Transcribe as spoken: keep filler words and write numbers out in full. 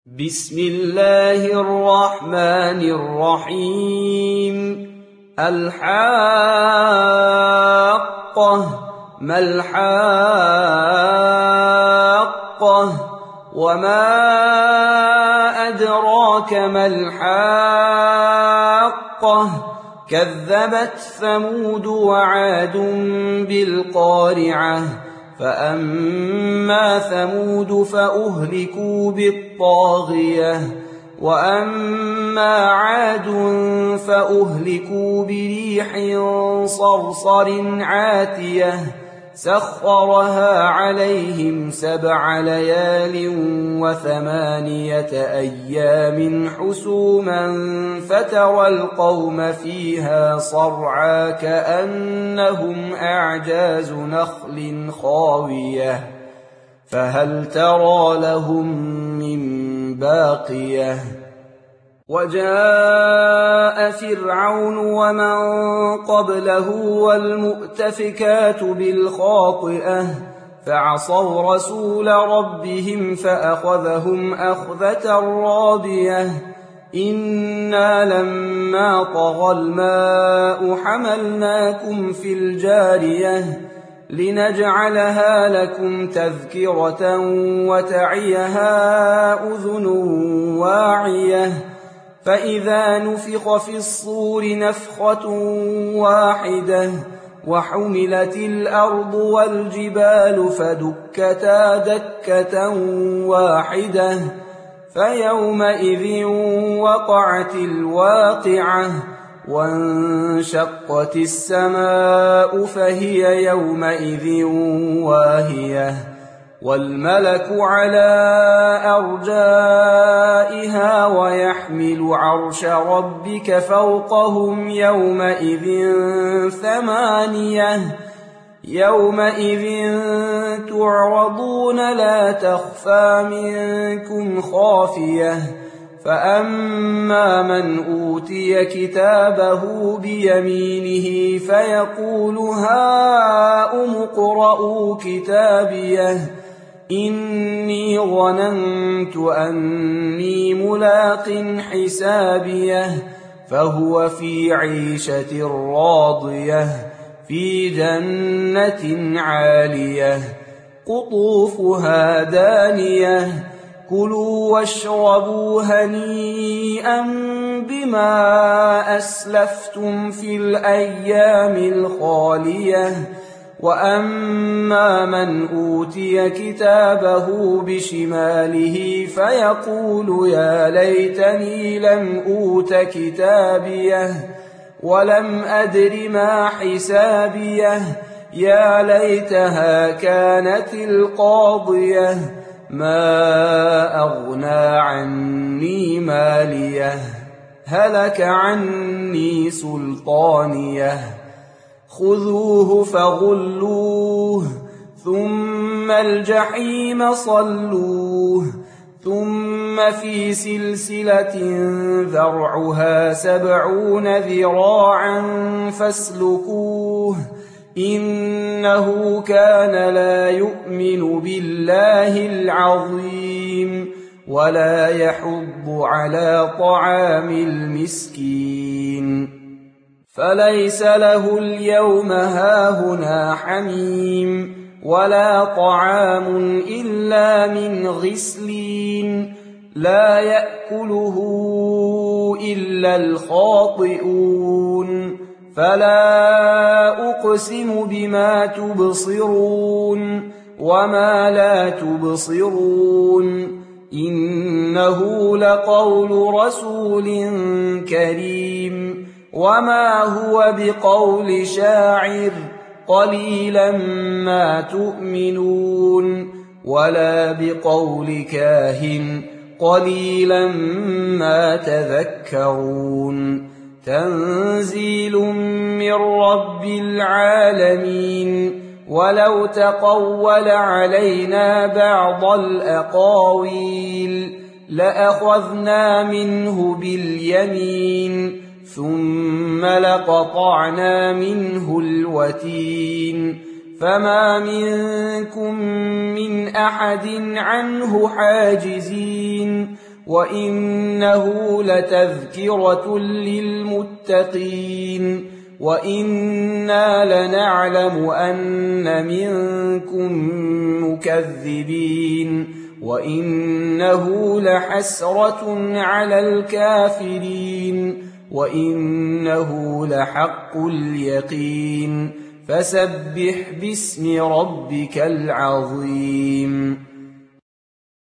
بسم الله الرحمن الرحيم. الحاقة ما الحاقة وما أدراك ما الحاقة كذبت ثمود وعاد بالقارعة فأما ثمود فأهلكوا بالطاغية وأما عاد فأهلكوا بريح صرصر عاتية سخرها عليهم سبع ليال وثمانية أيام حسوما فترى القوم فيها صرعى كأنهم أعجاز نخل خاوية فهل ترى لهم من باقية وجاء فرعون ومن قبله والمؤتفكات بالخاطئة فعصوا رسول ربهم فأخذهم أخذة رابية إنا لما طغى الماء حملناكم في الجارية لنجعلها لكم تذكرة وتعيها أذن واعية فإذا نفخ في الصور نفخة واحدة وحملت الأرض والجبال فدكتا دكة واحدة فيومئذ وقعت الواقعة وانشقت السماء فهي يومئذ واهية والملك على أرجائها ويحمل عرش ربك فوقهم يومئذ ثمانية يومئذ تعرضون لا تخفى منكم خافية فأما من أوتي كتابه بيمينه فيقول هاؤم اقرءوا كتابيه إني ظننت أني ملاق حسابيه فهو في عيشة راضية في جنة عالية قطوفها دانية كلوا واشربوا هنيئا بما أسلفتم في الأيام الخالية وأما من أوتي كتابه بشماله فيقول يا ليتني لم أوت كتابيه ولم أدر ما حسابيه يا ليتها كانت القاضية ما أغنى عني ماليه هلك عني سلطانيه خذوه فغلوه ثم الجحيم صلوه ثم في سلسلة ذرعها سبعون ذراعا فاسلكوه إنه كان لا يؤمن بالله العظيم ولا يحض على طعام المسكين فليس له اليوم هاهنا حميم ولا طعام إلا من غسلين لا يأكله إلا الخاطئون فلا أقسم بما تبصرون وما لا تبصرون إنه لقول رسول كريم وما هو بقول شاعر قليلا ما تؤمنون ولا بقول كاهن قليلا ما تذكرون تنزيل من رب العالمين ولو تقول علينا بعض الأقاويل لأخذنا منه باليمين ثم لقطعنا منه الوتين فما منكم من أحد عنه حاجزين وإنه لتذكرة للمتقين وإنا لنعلم أن منكم مكذبين وإنه لحسرة على الكافرين وإنه لحق اليقين فسبح باسم ربك العظيم.